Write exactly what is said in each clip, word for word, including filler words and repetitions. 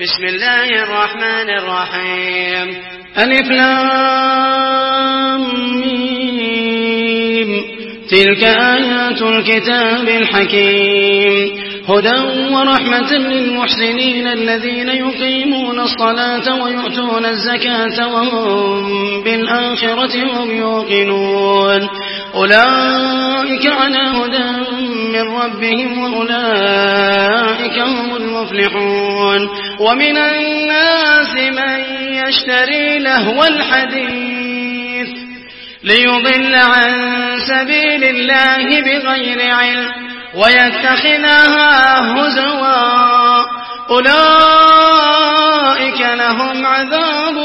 بسم الله الرحمن الرحيم ألف لام ميم تلك آيات الكتاب الحكيم هدى ورحمة للمحسنين الذين يقيمون الصلاة ويؤتون الزكاة وهم بالآخرة هم يوقنون أولئك على هدى من ربهم وأولئك هم المفلحون ومن الناس من يشتري لهو الحديث ليضل عن سبيل الله بغير علم ويتخذها هزوا أولئك لهم عذاب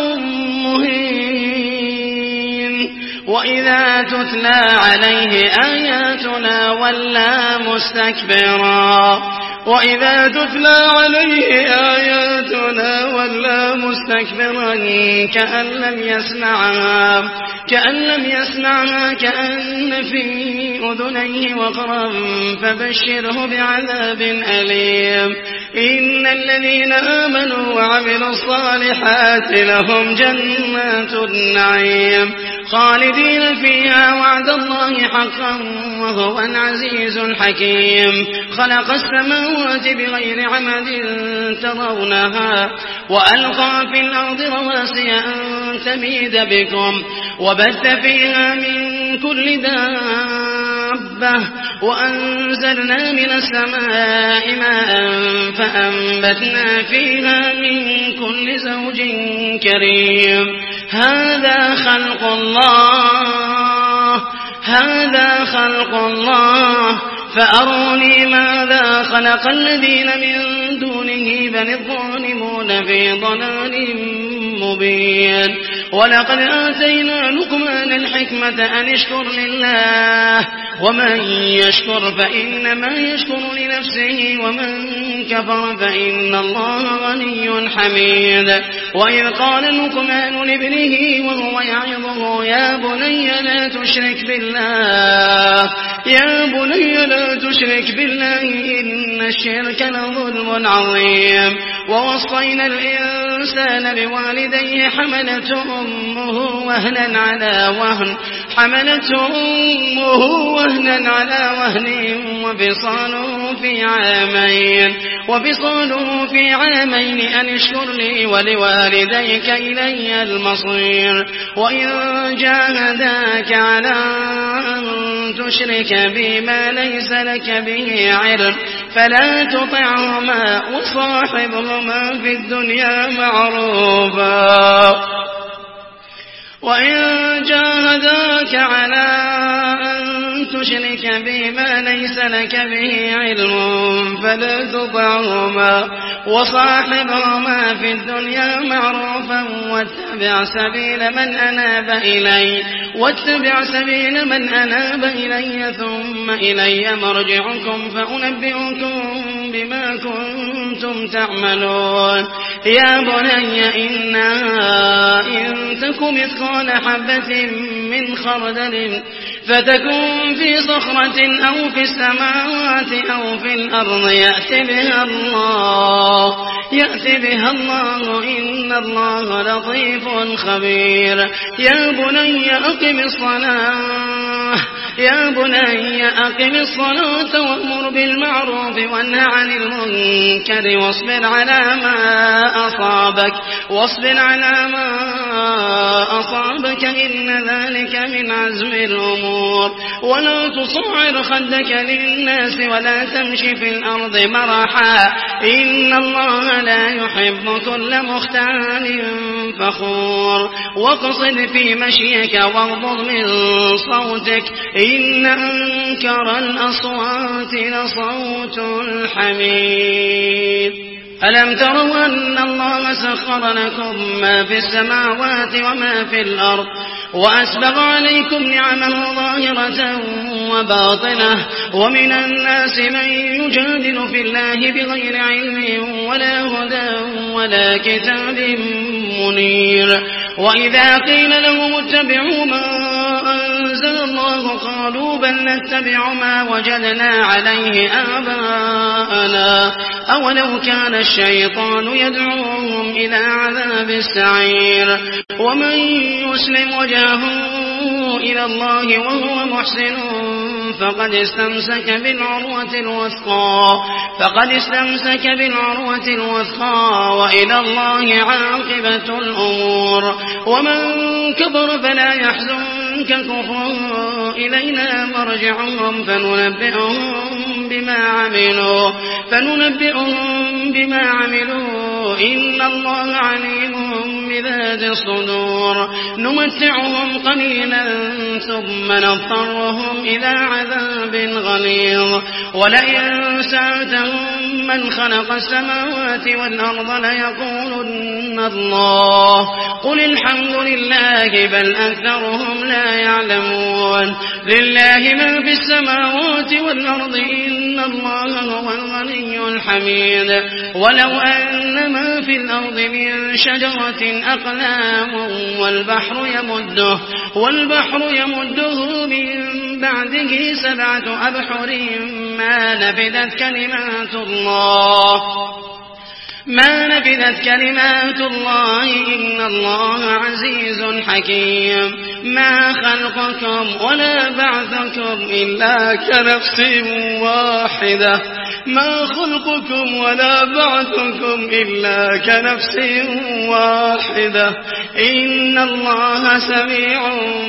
مهين وإذا تتلى عليه آياتنا ولى مستكبرا وإذا تتلى عليه آياتنا ولى مستكبرا كأن لم يسمعها كأن لم يسمعها كأن في أذنيه وقرا فبشره بعذاب أليم إن الذين آمنوا وعملوا الصالحات لهم جنات النعيم خالدين فيها وعد الله حقا وهو العزيز الحكيم خلق السماوات بغير عمد ترونها وألقى في الأرض رواسي أن تميد بكم وبث فيها من كل دابة وأنزلنا من السماء ماء فأنبتنا فيها من كل زوج كريم هذا خلق الله هذا خلق الله فأروني ماذا خلق الذين من دونه بل الظالمون في ضلال مبين ولقد آتينا لقمان الحكمة أن اشكر لله ومن يشكر فإنما يشكر لنفسه ومن كفر فإن الله غني حميد وإذ قال لقمان لابنه وهو يعظه يا بني لا تشرك بالله يا بني لا تشرك بالله إن الشرك لظلم عظيم ووصينا الإنسان بوالديه حملته أمه وهنا على وهن حملته أمه وهنا على وهن وفصاله في عامين وفصاله في عامين أن اشكر لي ولوالديك إلي المصير وإن جاهداك على أن تشرك بما ليس لك به علم فلا تطعهما وصاحبهما في الدنيا معروفا وإن جاهداك على أن تشرك بما ليس لك به علم فلا تطعهما وصاحبهما في الدنيا معروفا واتبع سبيل من أناب إلي واتبع سبيل من أناب إلي ثم إلي مرجعكم فأنبئكم بما كنتم تعملون يا بني إنها إن تك مثقال حبة من خردل فتكون في صخرة أو في السماوات أو في الأرض يأتي بها الله يأتي بها الله إن الله لطيف خبير يا بني أقم الصلاة يا بني أقم الصلاة وأمر بالمعروف وانه عن المنكر واصبر على ما أصابك واصبر على ما أصابك إن ذلك من عزم الأمور ولا تصعر خدك للناس ولا تمشي في الأرض مرحا إن الله لا يحب كل مختال فخور واقصد في مشيك واغضض من صوتك إن أنكر الأصوات لصوت الحمير ألم تروا أن الله سخر لكم ما في السماوات وما في الأرض وأسبغ عليكم نعمه ظاهرة وباطنة ومن الناس من يجادل في الله بغير علم ولا هدى ولا كتاب منير وإذا قيل لهم اتبعوا ما أنزل الله قالوا قالوا بل نتبع ما وجدنا عليه آباءنا أولو كان الشيطان يدعوهم إلى عذاب السعير ومن يسلم وجهه إلى الله وهو محسن فقد استمسك بالعروة الوثقى فقد استمسك بالعروة الوثقى وإلى الله عاقبة الأمور ومن كفر فلا يحزنك كفرهم إلينا مرجعهم فننبئهم بما عملوا فننبئهم بما عملوا إن الله عليم بذات الصدور نمتعهم قليلا ثم نضطرهم إلى عذاب غليظ ولئن سألتهم من خلق السماوات والأرض ليقولن الله قل الحمد لله بل أكثرهم لا يعلمون لله ما في السماوات والأرض إن الله هو الغني الحميد ولو أن ما في الأرض من شجرة أقلام والبحر يمده والبحر يمده من بعده سبعة أبحر ما نفدت كلمات الله ما نفدت كلمات الله إن الله عزيز حكيم ما خلقكم ولا بعثكم إلا كنفس واحدة ما خلقكم ولا بعثكم إلا كنفس واحدة إن الله سميع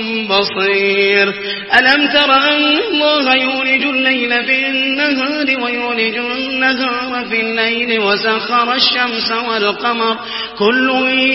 بصير ألم تر أن الله يولج الليل في النهار ويولج النهار في الليل وسخر الشمس والقمر كل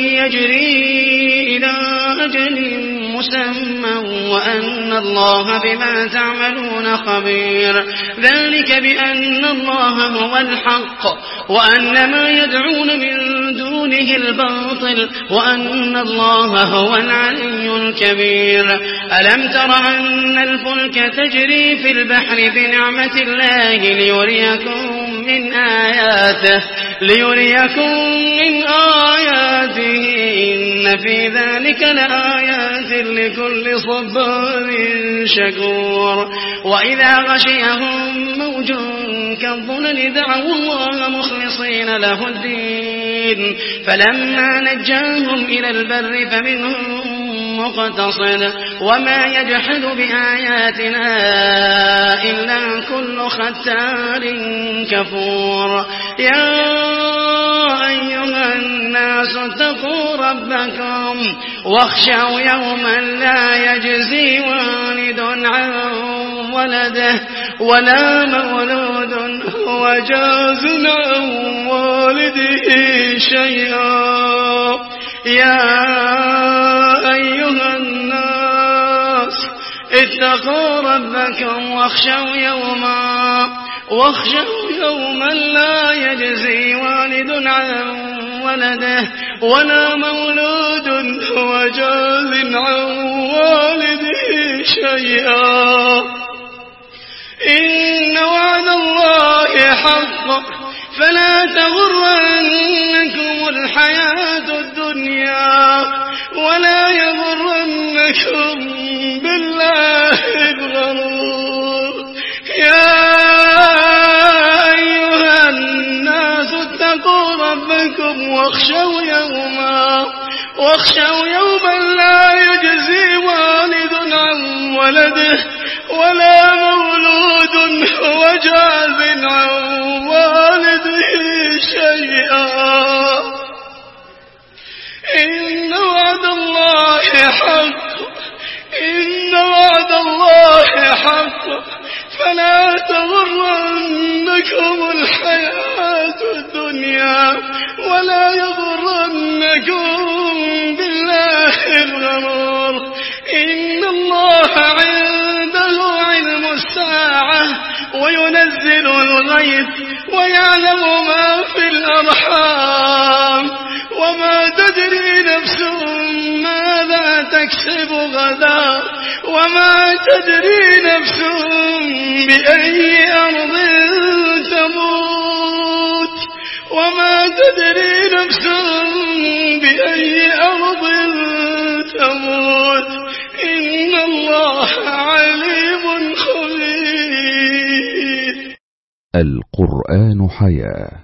يجري إلى أجل مسمى وأن الله بما تعملون خبير ذلك بأن الله هو الحق وأن ما يدعون من دونه الباطل وأن الله هو العلي الكبير ألم تر أن الفلك تجري في البحر بنعمة الله ليريكم من آياته ليريكم من آياته إن في ذلك لآيات لكل صبار شكور وإذا غشيهم موج كالظلل دعوا الله مخلصين له الدين فلما نجاهم إلى البر فمنهم مقتصد وما يجحد بآياتنا إلا كل ختار كفور يا أيها الناس اتقوا ربكم واخشوا يوما لا يجزي والد عن ولده ولا مولود هو جاز عن والده شيئا يا أيها الناس اتقوا ربكم واخشوا يوما واخشوا يوما لا يجزي والد عن ولده ولا مولود هو جاز عن والده شيئا إن وعد الله حق فلا تغرنكم الحياة الدنيا ولا يغرنكم بالله الغرور يا أيها الناس اتقوا ربكم واخشوا يوما واخشوا يوما لا يجزي والد عن ولده ولا مولود هو جاز عن والده شيئا إن وعد الله حق إن وعد الله حق فلا تغرنكم الحياة الدنيا ولا يغرنكم بالله الغرور إن الله عنده علم الساعة وينزل الغيث ويعلم ما في الأرحام وما تدري نفس ماذا تكسب غدا وما تدري نفس بأي أرض تموت وما تدري نفس بأي أرض تموت إن الله عليم القرآن حياة.